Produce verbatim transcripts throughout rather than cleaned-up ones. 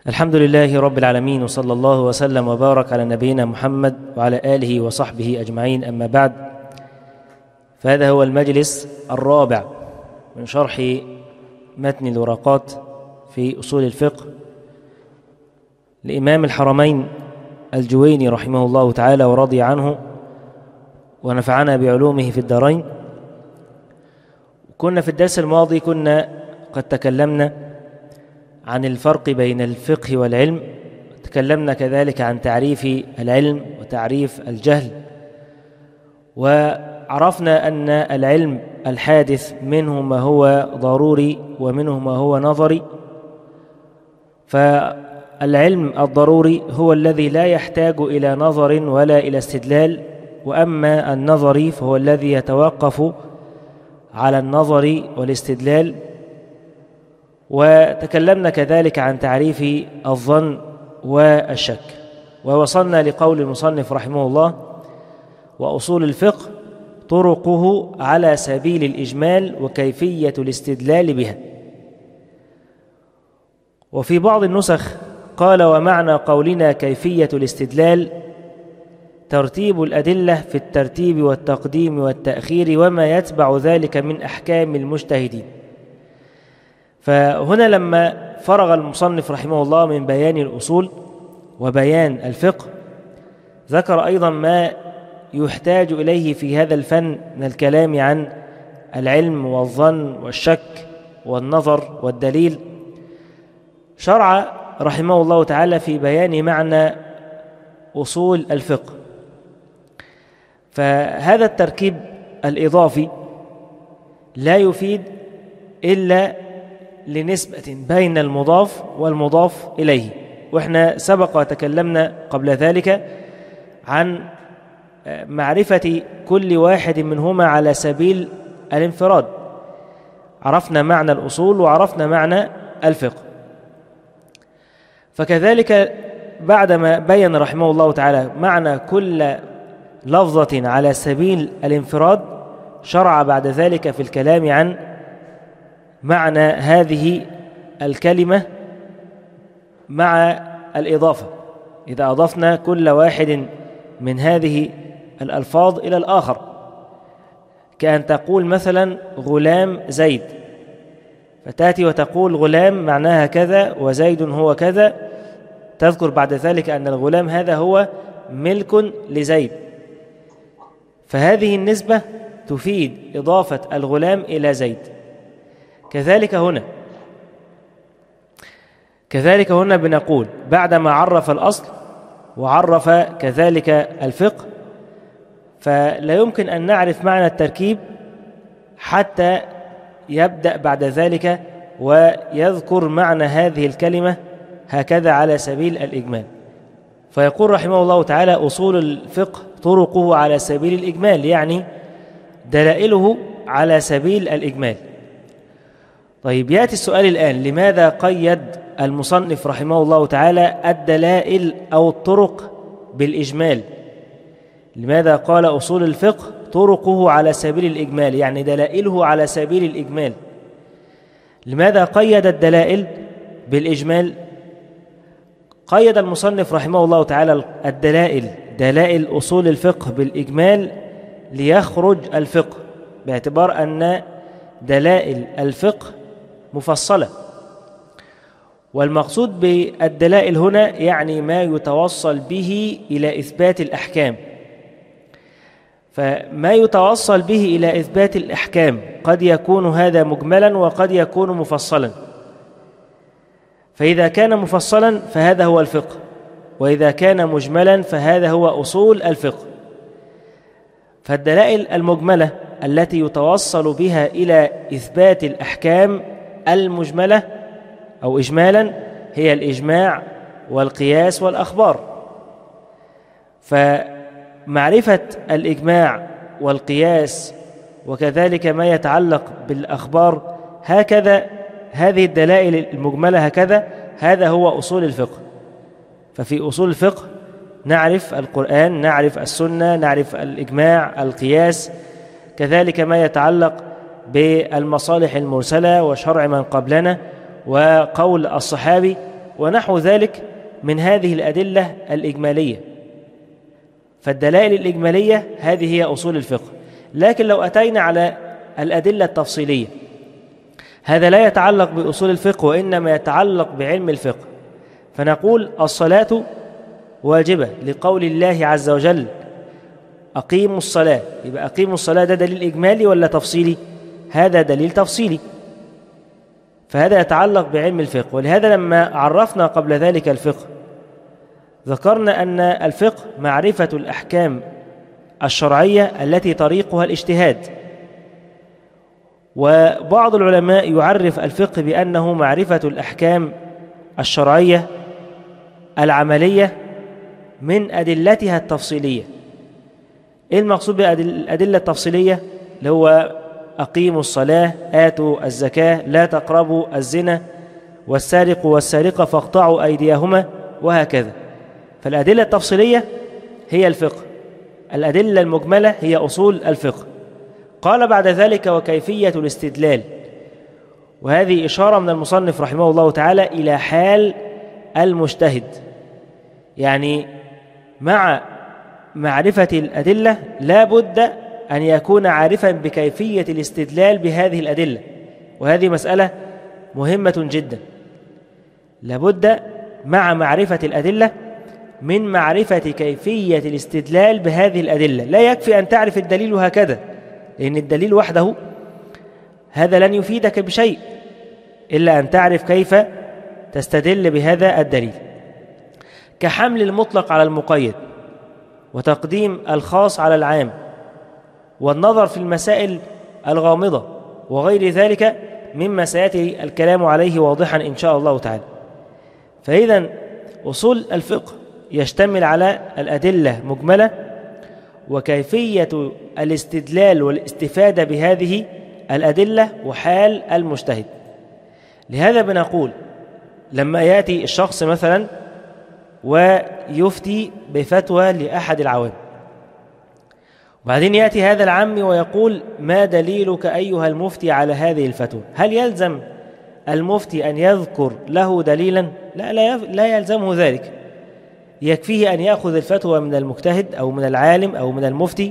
الحمد لله رب العالمين، وصلى الله وسلم وبارك على نبينا محمد وعلى آله وصحبه أجمعين. أما بعد، فهذا هو المجلس الرابع من شرح متن الورقات في أصول الفقه لإمام الحرمين الجويني رحمه الله تعالى ورضي عنه ونفعنا بعلومه في الدارين. كنا في الدرس الماضي كنا قد تكلمنا عن الفرق بين الفقه والعلم، تكلمنا كذلك عن تعريف العلم وتعريف الجهل، وعرفنا أن العلم الحادث منه ما هو ضروري ومنه ما هو نظري. فالعلم الضروري هو الذي لا يحتاج إلى نظر ولا إلى استدلال، وأما النظري فهو الذي يتوقف على النظر والاستدلال. وتكلمنا كذلك عن تعريف الظن والشك، ووصلنا لقول المصنف رحمه الله: وأصول الفقه طرقه على سبيل الإجمال وكيفية الاستدلال بها. وفي بعض النسخ قال: ومعنى قولنا كيفية الاستدلال ترتيب الأدلة في الترتيب والتقديم والتأخير وما يتبع ذلك من أحكام المجتهدين. فهنا لما فرغ المصنف رحمه الله من بيان الأصول وبيان الفقه، ذكر أيضا ما يحتاج إليه في هذا الفن من الكلام عن العلم والظن والشك والنظر والدليل. شرع رحمه الله تعالى في بيان معنى أصول الفقه. فهذا التركيب الإضافي لا يفيد إلا لنسبة بين المضاف والمضاف إليه، وإحنا سبق وتكلمنا قبل ذلك عن معرفة كل واحد منهما على سبيل الانفراد. عرفنا معنى الأصول وعرفنا معنى الفقه. فكذلك بعدما بين رحمه الله تعالى معنى كل لفظة على سبيل الانفراد، شرع بعد ذلك في الكلام عن معنى هذه الكلمة مع الإضافة، إذا أضفنا كل واحد من هذه الألفاظ إلى الآخر، كأن تقول مثلا غلام زيد، فتأتي وتقول غلام معناها كذا وزيد هو كذا، تذكر بعد ذلك أن الغلام هذا هو ملك لزيد، فهذه النسبة تفيد إضافة الغلام إلى زيد. كذلك هنا كذلك هنا بنقول بعدما عرف الأصل وعرف كذلك الفقه، فلا يمكن أن نعرف معنى التركيب حتى يبدأ بعد ذلك ويذكر معنى هذه الكلمة هكذا على سبيل الإجمال. فيقول رحمه الله تعالى: أصول الفقه طرقه على سبيل الإجمال، يعني دلائله على سبيل الإجمال. طيب، يأتي السؤال الآن: لماذا قيد المصنف رحمه الله تعالى الدلائل أو الطرق بالإجمال؟ لماذا قال أصول الفقه طرقه على سبيل الإجمال، يعني دلائله على سبيل الإجمال؟ لماذا قيد الدلائل بالإجمال؟ قيد المصنف رحمه الله تعالى الدلائل دلائل أصول الفقه بالإجمال ليخرج الفقه، باعتبار أن دلائل الفقه مفصلة، والمقصود بالدلائل هنا يعني ما يتوصل به إلى إثبات الأحكام. فما يتوصل به إلى إثبات الأحكام قد يكون هذا مجملا وقد يكون مفصلا. فإذا كان مفصلا فهذا هو الفقه، وإذا كان مجملا فهذا هو أصول الفقه. فالدلائل المجملة التي يتوصل بها إلى إثبات الأحكام المجملة أو إجمالا هي الإجماع والقياس والأخبار. فمعرفة الإجماع والقياس وكذلك ما يتعلق بالأخبار، هكذا هذه الدلائل المجملة هكذا، هذا هو أصول الفقه. ففي أصول الفقه نعرف القرآن، نعرف السنة، نعرف الإجماع، القياس، كذلك ما يتعلق بالمصالح المرسلة وشرع من قبلنا وقول الصحابي، ونحو ذلك من هذه الأدلة الإجمالية. فالدلائل الإجمالية هذه هي أصول الفقه. لكن لو أتينا على الأدلة التفصيلية، هذا لا يتعلق بأصول الفقه وإنما يتعلق بعلم الفقه. فنقول الصلاة واجبة لقول الله عز وجل أقيموا الصلاة. يبقى أقيموا الصلاة ده دليل إجمالي ولا تفصيلي؟ هذا دليل تفصيلي، فهذا يتعلق بعلم الفقه. ولهذا لما عرفنا قبل ذلك الفقه ذكرنا أن الفقه معرفة الأحكام الشرعية التي طريقها الاجتهاد. وبعض العلماء يعرف الفقه بأنه معرفة الأحكام الشرعية العملية من أدلتها التفصيلية. إيه المقصود بالأدلة التفصيلية؟ اللي هو أقيموا الصلاة، آتوا الزكاة، لا تقربوا الزنا، والسارق والسارقة فاقطعوا أيديهما، وهكذا. فالأدلة التفصيلية هي الفقه، الأدلة المجملة هي أصول الفقه. قال بعد ذلك وكيفية الاستدلال، وهذه إشارة من المصنف رحمه الله تعالى إلى حال المجتهد. يعني مع معرفة الأدلة لا بد أن يكون عارفا بكيفية الاستدلال بهذه الأدلة، وهذه مسألة مهمة جدا. لابد مع معرفة الأدلة من معرفة كيفية الاستدلال بهذه الأدلة. لا يكفي أن تعرف الدليل هكذا، لأن الدليل وحده هذا لن يفيدك بشيء إلا أن تعرف كيف تستدل بهذا الدليل. كحمل المطلق على المقيد، وتقديم الخاص على العام، والنظر في المسائل الغامضة، وغير ذلك مما سيأتي الكلام عليه واضحا إن شاء الله تعالى. فإذا أصول الفقه يشتمل على الأدلة مجملة، وكيفية الاستدلال والاستفادة بهذه الأدلة، وحال المجتهد. لهذا بنقول لما يأتي الشخص مثلا ويفتي بفتوى لأحد العوام، وبعدين يأتي هذا العام ويقول ما دليلك أيها المفتي على هذه الفتوى؟ هل يلزم المفتي أن يذكر له دليلا؟ لا, لا, لا يلزمه ذلك. يكفيه أن يأخذ الفتوى من المجتهد أو من العالم أو من المفتي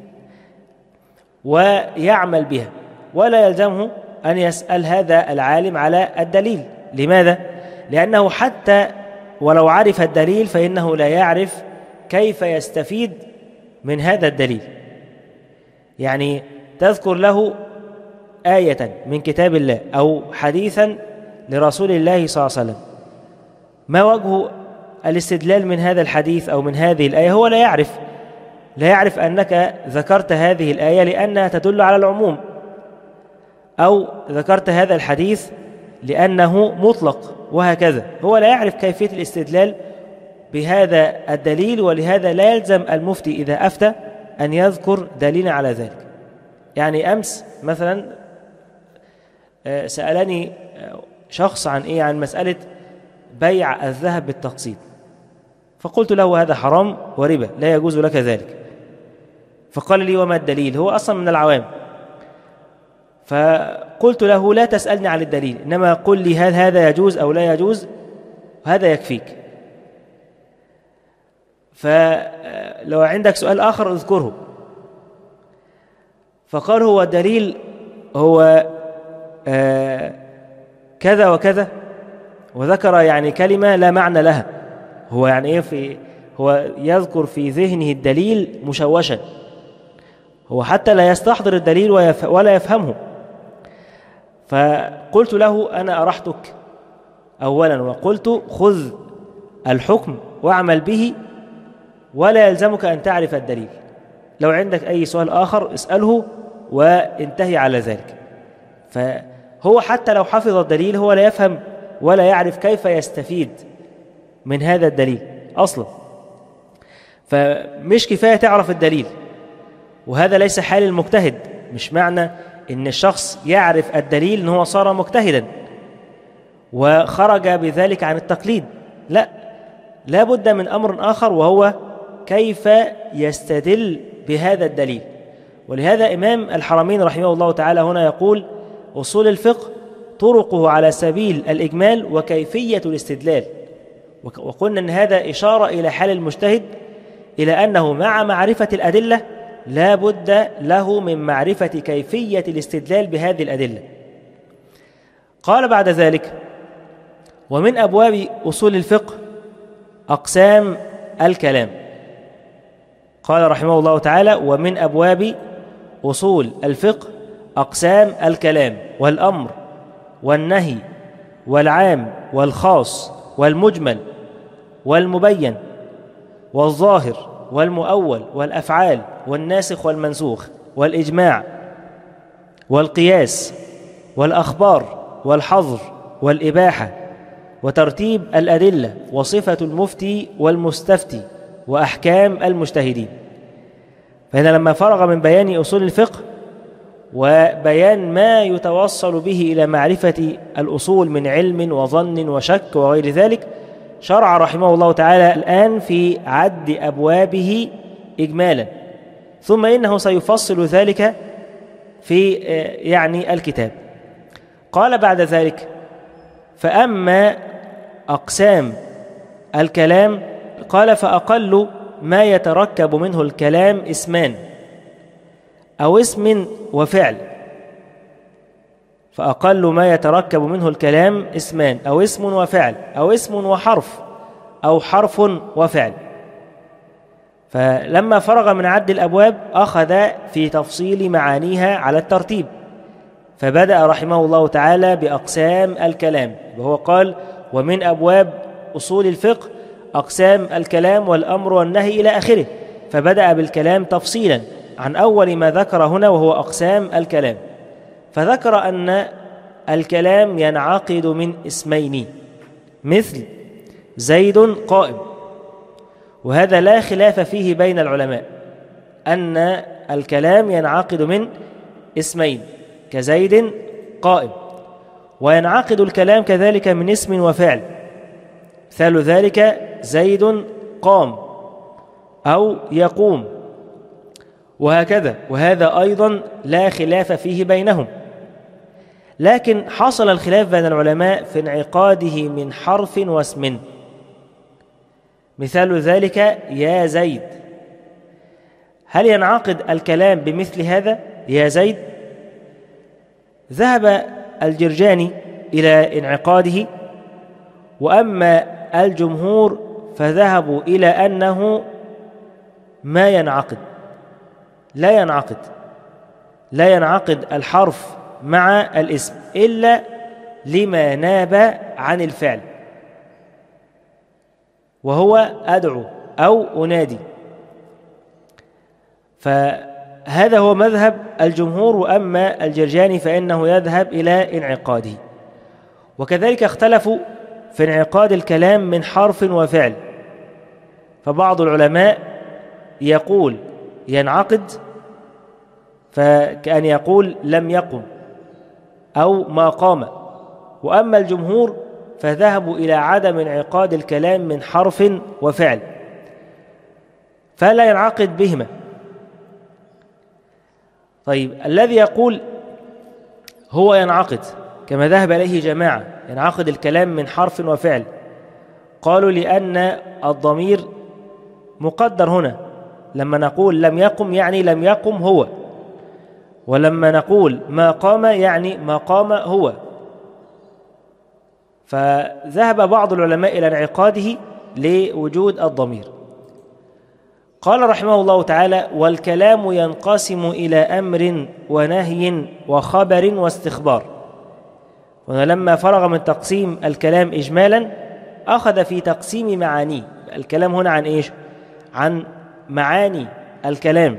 ويعمل بها، ولا يلزمه أن يسأل هذا العالم على الدليل. لماذا؟ لأنه حتى ولو عرف الدليل فإنه لا يعرف كيف يستفيد من هذا الدليل. يعني تذكر له آية من كتاب الله أو حديثا لرسول الله صلى الله عليه وسلم، ما وجه الاستدلال من هذا الحديث أو من هذه الآية؟ هو لا يعرف لا يعرف أنك ذكرت هذه الآية لأنها تدل على العموم، أو ذكرت هذا الحديث لأنه مطلق، وهكذا. هو لا يعرف كيفية الاستدلال بهذا الدليل. ولهذا لا يلزم المفتي إذا أفتى أن يذكر دليلا على ذلك. يعني أمس مثلا سألني شخص عن إيه؟ عن مسألة بيع الذهب بالتقسيط، فقلت له هذا حرام وربا، لا يجوز لك ذلك. فقال لي وما الدليل؟ هو أصلا من العوام. فقلت له لا تسألني عن الدليل، إنما قل لي هل هذا يجوز أو لا يجوز، هذا يكفيك. فلو عندك سؤال آخر اذكره. فقال هو الدليل هو آه كذا وكذا، وذكر يعني كلمة لا معنى لها. هو يعني إيه؟ في هو يذكر في ذهنه الدليل مشوشا، هو حتى لا يستحضر الدليل ولا يفهمه. فقلت له أنا أرحتك أولا وقلت خذ الحكم واعمل به، ولا يلزمك أن تعرف الدليل. لو عندك أي سؤال آخر اسأله وانتهي على ذلك. فهو حتى لو حفظ الدليل هو لا يفهم ولا يعرف كيف يستفيد من هذا الدليل أصلا. فمش كفاية تعرف الدليل، وهذا ليس حال المجتهد. مش معنى إن الشخص يعرف الدليل إن هو صار مجتهدا وخرج بذلك عن التقليد. لا، لا بد من أمر آخر، وهو كيف يستدل بهذا الدليل. ولهذا إمام الحرمين رحمه الله تعالى هنا يقول أصول الفقه طرقه على سبيل الإجمال وكيفية الاستدلال. وقلنا أن هذا إشارة إلى حال المجتهد إلى أنه مع معرفة الأدلة لا بد له من معرفة كيفية الاستدلال بهذه الأدلة. قال بعد ذلك: ومن أبواب أصول الفقه أقسام الكلام. قال رحمه الله تعالى: ومن أبواب أصول الفقه أقسام الكلام والأمر والنهي والعام والخاص والمجمل والمبين والظاهر والمؤول والأفعال والناسخ والمنسوخ والإجماع والقياس والأخبار والحظر والإباحة وترتيب الأدلة وصفة المفتي والمستفتي وأحكام المجتهدين. فهنا لما فرغ من بيان أصول الفقه وبيان ما يتوصل به إلى معرفة الأصول من علم وظن وشك وغير ذلك، شرع رحمه الله تعالى الآن في عد أبوابه إجمالا، ثم إنه سيفصل ذلك في يعني الكتاب. قال بعد ذلك: فأما أقسام الكلام، قال: فأقل ما يتركب منه الكلام اسمان أو اسم وفعل. فأقل ما يتركب منه الكلام اسمان أو اسم وفعل أو اسم وحرف أو حرف وفعل. فلما فرغ من عد الأبواب أخذ في تفصيل معانيها على الترتيب، فبدأ رحمه الله تعالى بأقسام الكلام، وهو قال: ومن أبواب أصول الفقه أقسام الكلام والأمر والنهي إلى آخره، فبدأ بالكلام تفصيلا عن أول ما ذكر هنا وهو أقسام الكلام. فذكر أن الكلام ينعقد من اسمين، مثل زيد قائم، وهذا لا خلاف فيه بين العلماء أن الكلام ينعقد من اسمين كزيد قائم. وينعقد الكلام كذلك من اسم وفعل، مثال ذلك زيد قام أو يقوم، وهكذا، وهذا أيضا لا خلاف فيه بينهم. لكن حصل الخلاف بين العلماء في انعقاده من حرف واسم، مثال ذلك يا زيد، هل ينعقد الكلام بمثل هذا يا زيد؟ ذهب الجرجاني إلى انعقاده، وأما الجمهور فذهبوا إلى أنه ما ينعقد، لا ينعقد لا ينعقد الحرف مع الاسم إلا لما ناب عن الفعل، وهو أدعو أو أنادي. فهذا هو مذهب الجمهور، وأما الجرجاني فإنه يذهب إلى انعقاده. وكذلك اختلفوا في انعقاد الكلام من حرف وفعل، فبعض العلماء يقول ينعقد، فكأن يقول لم يقم أو ما قام. وأما الجمهور فذهبوا إلى عدم انعقاد الكلام من حرف وفعل، فلا ينعقد بهما. طيب، الذي يقول هو ينعقد كما ذهب إليه جماعة، ينعقد الكلام من حرف وفعل، قالوا لأن الضمير مقدر هنا، لما نقول لم يقم يعني لم يقم هو، ولما نقول ما قام يعني ما قام هو. فذهب بعض العلماء إلى انعقاده لوجود الضمير. قال رحمه الله تعالى: والكلام ينقسم إلى أمر ونهي وخبر واستخبار. ولما فرغ من تقسيم الكلام إجمالا أخذ في تقسيم معانيه. الكلام هنا عن إيش؟ عن معاني الكلام.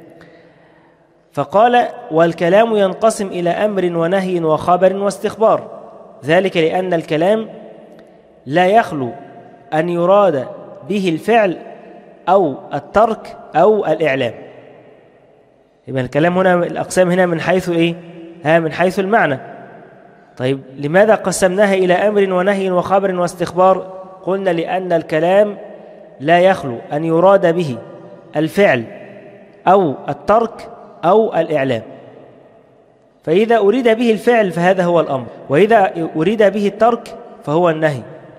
فقال: والكلام ينقسم إلى أمر ونهي وخبر واستخبار، ذلك لأن الكلام لا يخلو أن يراد به الفعل أو الترك أو الإعلام. يبقى الكلام هنا، الأقسام هنا من حيث إيه؟ ها من حيث المعنى. طيب، لماذا قسمناها إلى أمر ونهي وخبر واستخبار؟ قلنا لأن الكلام لا يخلو أن يراد به الفعل أو الترك أو الإعلام. فإذا أريد به الفعل فهذا هو الأمر، وإذا أريد به الترك فهو النهي،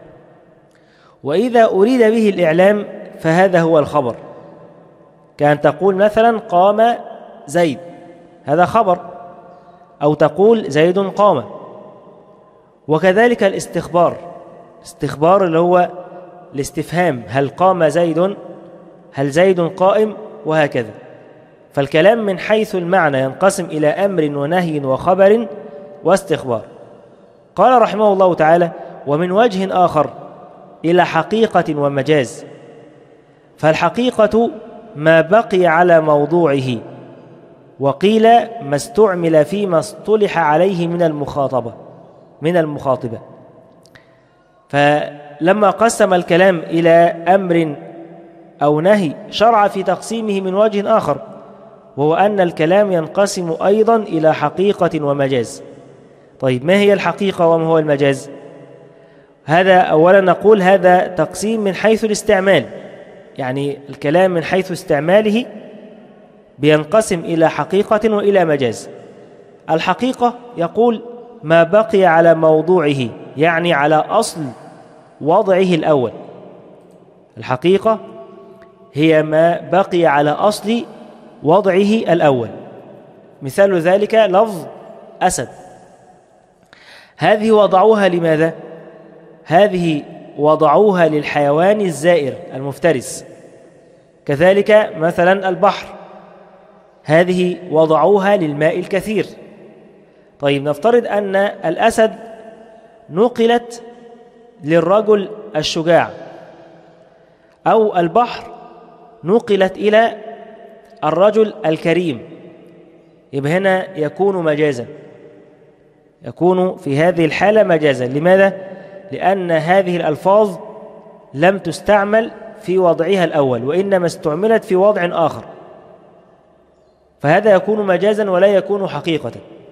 وإذا أريد به الإعلام فهذا هو الخبر. كأن تقول مثلا قام زيد، هذا خبر، أو تقول زيد قام. وكذلك الاستخبار، استخبار اللي هو الاستفهام، هل قام زيد، هل زيد قائم، وهكذا. فالكلام من حيث المعنى ينقسم إلى أمر ونهي وخبر واستخبار. قال رحمه الله تعالى: ومن وجه آخر إلى حقيقة ومجاز. فالحقيقة ما بقي على موضوعه، وقيل ما استعمل فيما اصطلح عليه من المخاطبة من المخاطبة. فلما قسم الكلام إلى أمر أو نهي شرع في تقسيمه من وجه آخر، وهو أن الكلام ينقسم أيضا إلى حقيقة ومجاز. طيب، ما هي الحقيقة وما هو المجاز؟ هذا أولا نقول هذا تقسيم من حيث الاستعمال، يعني الكلام من حيث استعماله بينقسم إلى حقيقة وإلى مجاز. الحقيقة يقول ما بقي على موضوعه، يعني على أصل وضعه الأول. الحقيقة هي ما بقي على أصل وضعه الأول. مثال ذلك لفظ أسد، هذه وضعوها لماذا؟ هذه وضعوها للحيوان الزائر المفترس. كذلك مثلا البحر، هذه وضعوها للماء الكثير. طيب، نفترض أن الأسد نقلت للرجل الشجاع، أو البحر نقلت إلى الرجل الكريم، يبقى هنا يكون مجازا، يكون في هذه الحالة مجازا. لماذا؟ لأن هذه الألفاظ لم تستعمل في وضعها الأول، وإنما استعملت في وضع آخر، فهذا يكون مجازا ولا يكون حقيقة.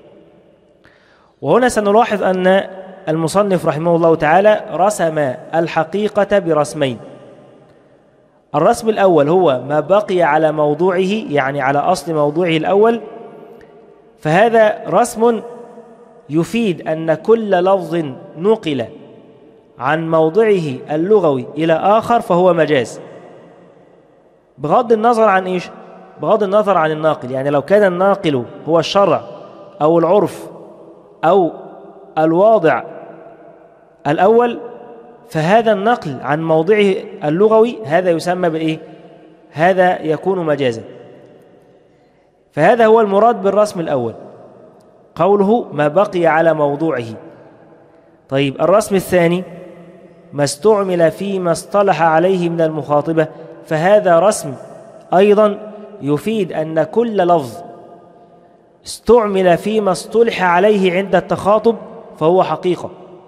وهنا سنلاحظ أن المصنف رحمه الله تعالى رسم الحقيقة برسمين. الرسم الأول هو ما بقي على موضوعه، يعني على أصل موضوعه الأول، فهذا رسم يفيد أن كل لفظ نقل عن موضعه اللغوي إلى آخر فهو مجاز، بغض النظر عن إيش؟ بغض النظر عن الناقل. يعني لو كان الناقل هو الشرع أو العرف أو الواضع الأول، فهذا النقل عن موضعه اللغوي هذا يسمى بالإيه؟ هذا يكون مجازا. فهذا هو المراد بالرسم الأول، قوله ما بقي على موضوعه. طيب، الرسم الثاني ما استعمل فيما اصطلح عليه من المخاطبة، فهذا رسم أيضا يفيد أن كل لفظ استعمل فيما اصطلح عليه عند التخاطب فهو حقيقة.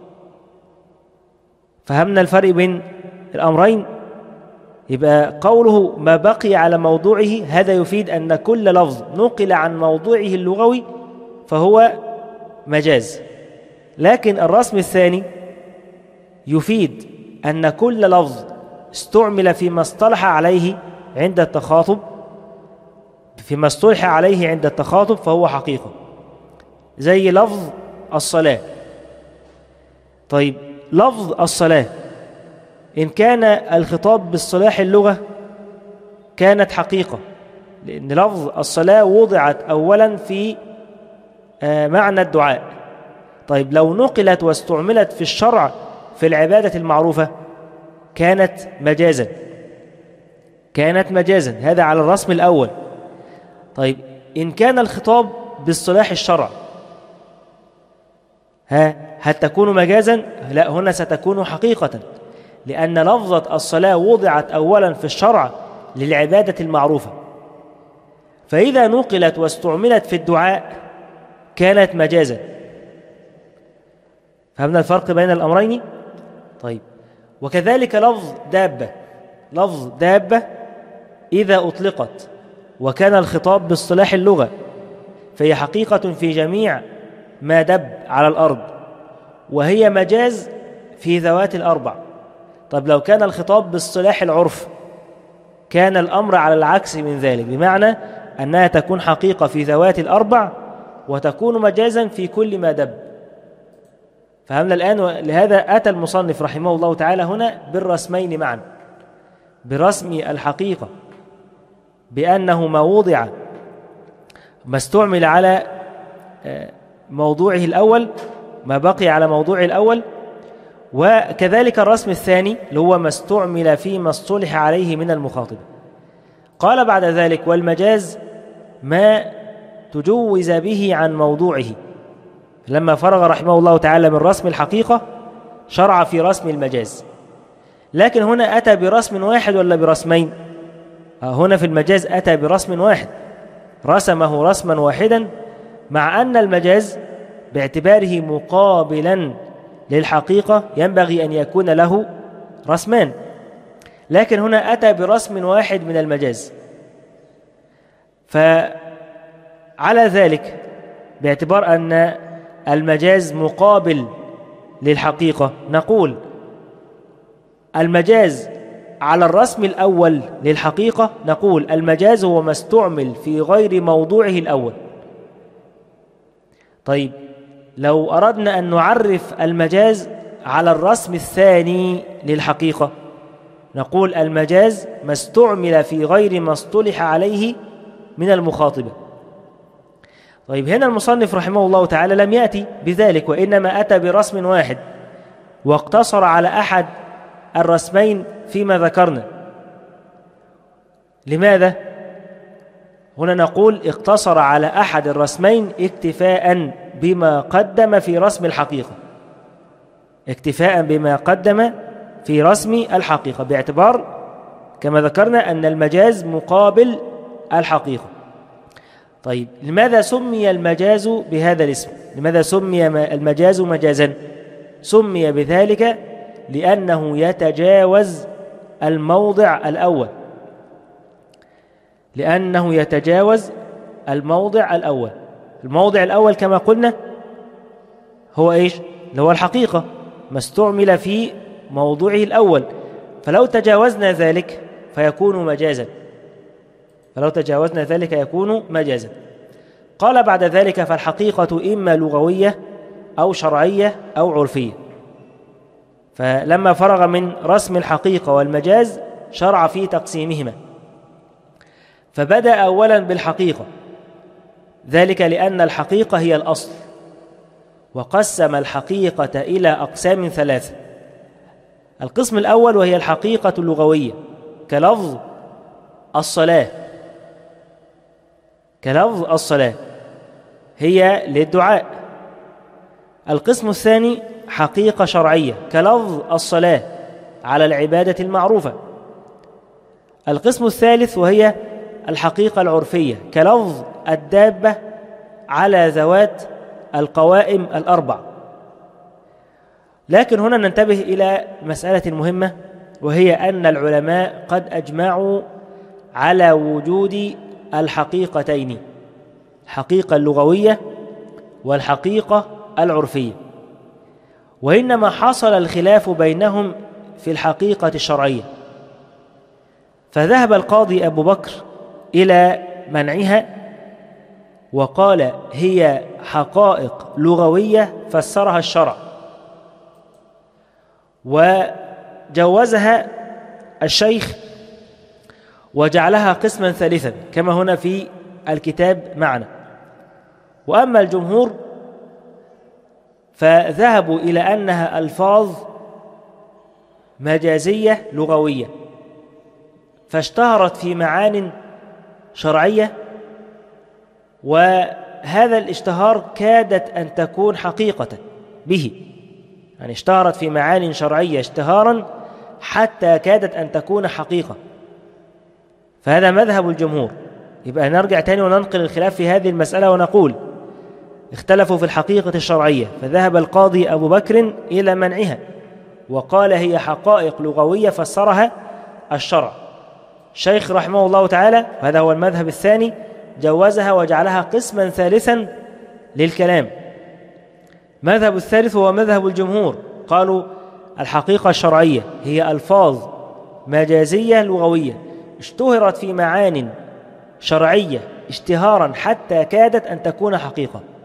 فهمنا الفرق بين الأمرين؟ يبقى قوله ما بقي على موضوعه هذا يفيد أن كل لفظ نقل عن موضوعه اللغوي فهو مجاز. لكن الرسم الثاني يفيد أن كل لفظ استعمل فيما اصطلح عليه عند التخاطب فيما اصطلح عليه عند التخاطب فهو حقيقة، زي لفظ الصلاة. طيب، لفظ الصلاة إن كان الخطاب باصطلاح اللغة كانت حقيقة، لأن لفظ الصلاة وضعت أولا في معنى الدعاء. طيب، لو نقلت واستعملت في الشرع في العبادة المعروفة كانت مجازا، كانت مجازا. هذا على الرسم الأول. طيب، إن كان الخطاب باصطلاح الشرع ها هل تكون مجازا؟ لا، هنا ستكون حقيقة، لأن لفظة الصلاة وضعت أولا في الشرع للعبادة المعروفة، فإذا نقلت واستعملت في الدعاء كانت مجازا. فهمنا الفرق بين الأمرين؟ طيب، وكذلك لفظ دابة، لفظ دابة إذا أطلقت وكان الخطاب باصطلاح اللغة فهي حقيقة في جميع ما دب على الأرض، وهي مجاز في ذوات الأربع. طب لو كان الخطاب باصطلاح العرف كان الأمر على العكس من ذلك، بمعنى أنها تكون حقيقة في ذوات الأربع وتكون مجازا في كل ما دب. فهمنا الآن؟ لهذا أتى المصنف رحمه الله تعالى هنا بالرسمين معا، برسم الحقيقة بأنه ما وضع ما استعمل على موضوعه الأول، ما بقي على موضوعه الأول، وكذلك الرسم الثاني اللي هو ما استعمل فيما اصطلح عليه من المخاطب. قال بعد ذلك: والمجاز ما تجوز به عن موضوعه. لما فرغ رحمه الله تعالى من رسم الحقيقة شرع في رسم المجاز، لكن هنا أتى برسم واحد ولا برسمين؟ هنا في المجاز أتى برسم واحد، رسمه رسما واحدا، مع أن المجاز باعتباره مقابلا للحقيقة ينبغي أن يكون له رسمان، لكن هنا أتى برسم واحد من المجاز. فعلى ذلك باعتبار أن المجاز مقابل للحقيقة نقول المجاز على الرسم الأول للحقيقة، نقول المجاز هو ما استعمل في غير موضوعه الأول. طيب لو أردنا أن نعرف المجاز على الرسم الثاني للحقيقة نقول المجاز ما استعمل في غير ما اصطلح عليه من المخاطبة. طيب هنا المصنف رحمه الله تعالى لم يأتي بذلك، وإنما أتى برسم واحد واقتصر على أحد الرسمين فيما ذكرنا. لماذا؟ هنا نقول اقتصر على أحد الرسمين اكتفاء بما قدم في رسم الحقيقة، اكتفاء بما قدم في رسم الحقيقة، باعتبار كما ذكرنا أن المجاز مقابل الحقيقة. طيب لماذا سمي المجاز بهذا الاسم؟ لماذا سمي المجاز مجازا؟ سمي بذلك لأنه يتجاوز الموضع الأول، لأنه يتجاوز الموضع الأول. الموضع الأول كما قلنا هو إيش؟ اللي هو الحقيقة، ما استعمل في موضوعه الأول، فلو تجاوزنا ذلك فيكون مجازا، فلو تجاوزنا ذلك يكون مجازا. قال بعد ذلك: فالحقيقة إما لغوية أو شرعية أو عرفية. فلما فرغ من رسم الحقيقة والمجاز شرع في تقسيمهما، فبدأ أولا بالحقيقة، ذلك لأن الحقيقة هي الأصل، وقسم الحقيقة إلى أقسام ثلاثة. القسم الأول وهي الحقيقة اللغوية كلفظ الصلاة، كلفظ الصلاة هي للدعاء. القسم الثاني حقيقة شرعية كلفظ الصلاة على العبادة المعروفة. القسم الثالث وهي الحقيقة العرفية كلفظ الدابة على ذوات القوائم الأربع. لكن هنا ننتبه إلى مسألة مهمة، وهي أن العلماء قد أجمعوا على وجود الحقيقتين، الحقيقة اللغوية والحقيقة العرفية، وإنما حصل الخلاف بينهم في الحقيقة الشرعية. فذهب القاضي أبو بكر إلى منعها وقال هي حقائق لغوية فسرها الشرع، وجوزها الشيخ وجعلها قسما ثالثا كما هنا في الكتاب معنا. وأما الجمهور فذهبوا إلى أنها ألفاظ مجازية لغوية، فاشتهرت في معان شرعية، وهذا الاشتهار كادت أن تكون حقيقة به، يعني اشتهرت في معان شرعية اشتهارا حتى كادت أن تكون حقيقة. فهذا مذهب الجمهور. يبقى نرجع تاني وننقل الخلاف في هذه المسألة ونقول اختلفوا في الحقيقة الشرعية، فذهب القاضي أبو بكر إلى منعها وقال هي حقائق لغوية فسرها الشرع. الشيخ رحمه الله تعالى، وهذا هو المذهب الثاني، جوزها وجعلها قسما ثالثا للكلام. مذهب الثالث هو مذهب الجمهور، قالوا الحقيقة الشرعية هي ألفاظ مجازية لغوية اشتهرت في معان شرعية اشتهارا حتى كادت أن تكون حقيقة.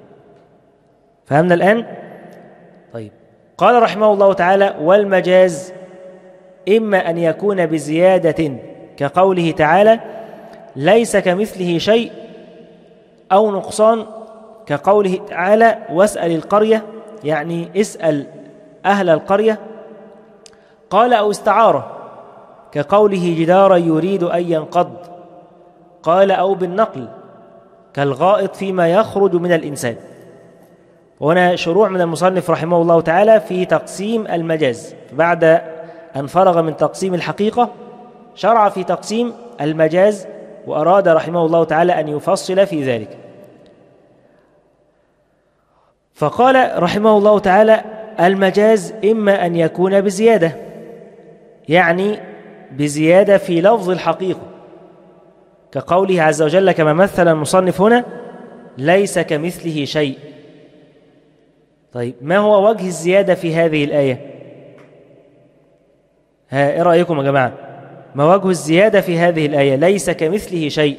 فهمنا الآن؟ طيب، قال رحمه الله تعالى: والمجاز إما أن يكون بزيادة كقوله تعالى: ليس كمثله شيء، أو نقصان كقوله تعالى: واسأل القرية، يعني اسأل أهل القرية. قال: أو استعارة كقوله: جدارا يريد أن ينقض. قال: أو بالنقل كالغائط فيما يخرج من الإنسان. وهنا شروع من المصنف رحمه الله تعالى في تقسيم المجاز، بعد أن فرغ من تقسيم الحقيقة شرع في تقسيم المجاز، وأراد رحمه الله تعالى أن يفصل في ذلك. فقال رحمه الله تعالى: المجاز إما أن يكون بزيادة، يعني بزيادة في لفظ الحقيقة، كقوله عز وجل كما مثل المصنف هنا: ليس كمثله شيء. طيب، ما هو وجه الزيادة في هذه الآية؟ ها، إيه رأيكم يا جماعة؟ ما وجه الزيادة في هذه الآية؟ ليس كمثله شيء.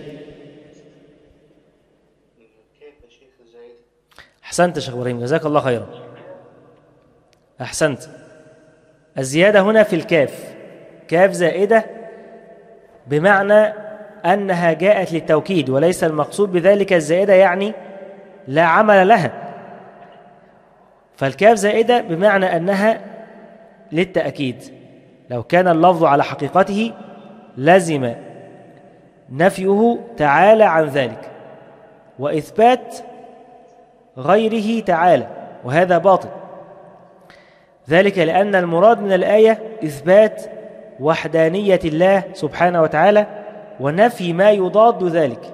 أحسنت يا شيخ إبراهيم، جزاك الله خيرا. أحسنت. الزيادة هنا في الكاف، كاف زائدة، بمعنى أنها جاءت للتوكيد، وليس المقصود بذلك الزائدة يعني لا عمل لها. فالكاف زائدة بمعنى أنها للتأكيد. لو كان اللفظ على حقيقته لزم نفيه تعالى عن ذلك، وإثبات غيره تعالى، وهذا باطل. ذلك لأن المراد من الآية إثبات وحدانية الله سبحانه وتعالى ونفي ما يضاد ذلك،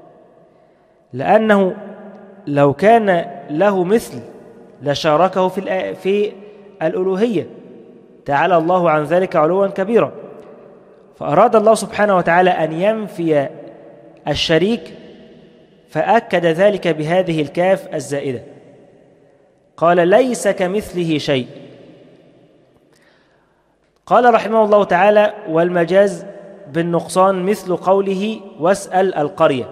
لأنه لو كان له مثل لشاركه في في الألوهية، تعالى الله عن ذلك علوا كبيرا. فأراد الله سبحانه وتعالى أن ينفي الشريك، فأكد ذلك بهذه الكاف الزائدة. قال: ليس كمثله شيء. قال رحمه الله تعالى: والمجاز بالنقصان مثل قوله: واسأل القرية.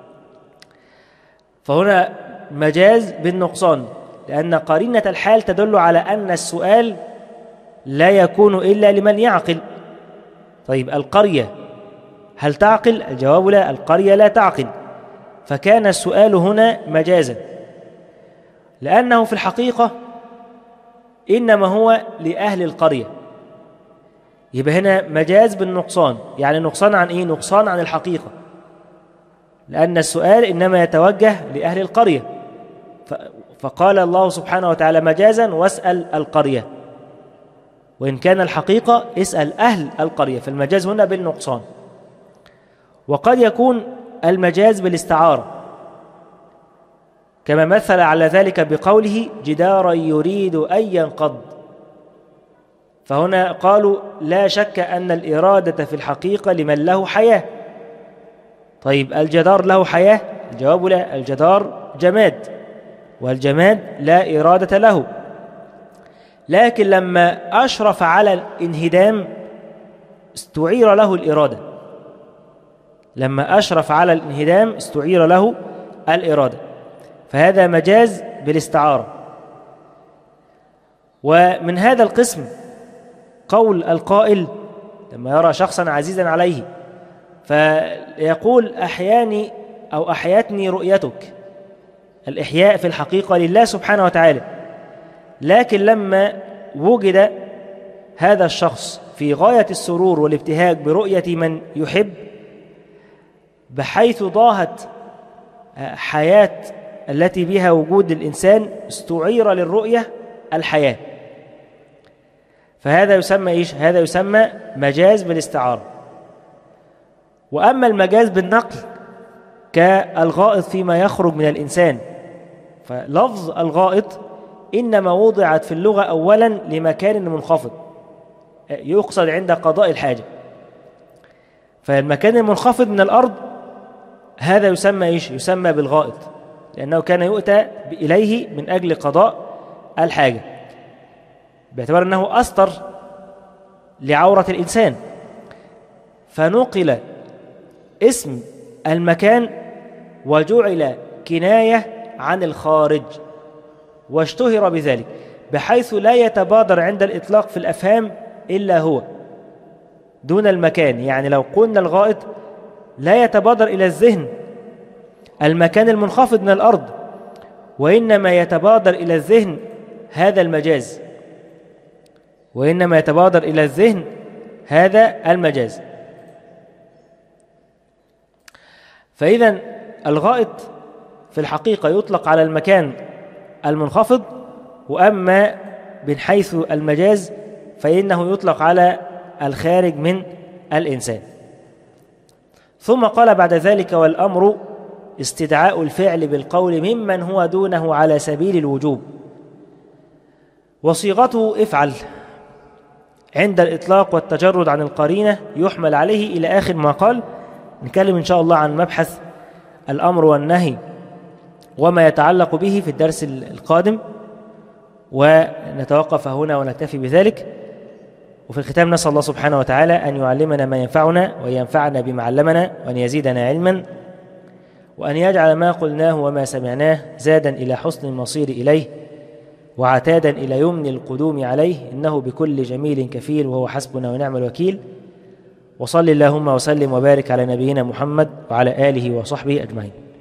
فهنا مجاز بالنقصان، لأن قرينة الحال تدل على أن السؤال لا يكون إلا لمن يعقل. طيب، القرية هل تعقل؟ الجواب لا، القرية لا تعقل. فكان السؤال هنا مجازا، لأنه في الحقيقة إنما هو لأهل القرية. يبقى هنا مجاز بالنقصان، يعني نقصان عن إيه؟ نقصان عن الحقيقة، لأن السؤال إنما يتوجه لأهل القرية. فقال الله سبحانه وتعالى مجازا: واسأل القرية، وإن كان الحقيقة اسأل أهل القرية. فالمجاز هنا بالنقصان. وقد يكون المجاز بالاستعارة، كما مثل على ذلك بقوله: جدارا يريد أن ينقض. فهنا قالوا: لا شك أن الإرادة في الحقيقة لمن له حياة. طيب، الجدار له حياة؟ الجواب لا، الجدار جماد، والجماد لا إرادة له. لكن لما أشرف على الانهدام استعير له الإرادة. لما أشرف على الانهدام استعير له الإرادة، فهذا مجاز بالاستعارة. ومن هذا القسم قول القائل لما يرى شخصا عزيزا عليه فيقول: أحياني أو أحيتني رؤيتك. الإحياء في الحقيقة لله سبحانه وتعالى، لكن لما وجد هذا الشخص في غاية السرور والابتهاج برؤية من يحب، بحيث ضاهت حياة التي بها وجود الإنسان، استعير للرؤية الحياة. فهذا يسمى إيش؟ هذا يسمى مجاز بالاستعارة. وأما المجاز بالنقل كالغائط فيما يخرج من الإنسان، فلفظ الغائط إنما وضعت في اللغة أولا لمكان منخفض يقصد عند قضاء الحاجة. فالمكان المنخفض من الأرض هذا يسمى إيش؟ يسمى بالغائط، لأنه كان يؤتى إليه من أجل قضاء الحاجة، باعتبار أنه أستر لعورة الإنسان. فنقل اسم المكان وجعل كناية عن الخارج، واشتهر بذلك بحيث لا يتبادر عند الإطلاق في الأفهام إلا هو دون المكان. يعني لو قلنا الغائط لا يتبادر إلى الذهن المكان المنخفض من الأرض، وإنما يتبادر إلى الذهن هذا المجاز، وإنما يتبادر إلى الذهن هذا المجاز. فإذا الغائط في الحقيقة يطلق على المكان المنخفض، وأما من حيث المجاز فإنه يطلق على الخارج من الإنسان. ثم قال بعد ذلك: والأمر استدعاء الفعل بالقول ممن هو دونه على سبيل الوجوب، وصيغته افعل عند الإطلاق والتجرد عن القرينة يحمل عليه إلى آخر ما قال. نتكلم إن شاء الله عن مبحث الأمر والنهي وما يتعلق به في الدرس القادم، ونتوقف هنا ونكتفي بذلك. وفي الختام نسأل الله سبحانه وتعالى أن يعلمنا ما ينفعنا وأن ينفعنا بما علمنا وأن يزيدنا علما، وأن يجعل ما قلناه وما سمعناه زادا إلى حسن المصير إليه وعتادا إلى يمن القدوم عليه، إنه بكل جميل كفيل وهو حسبنا ونعم الوكيل. وصل اللهم وسلم وبارك على نبينا محمد وعلى آله وصحبه أجمعين.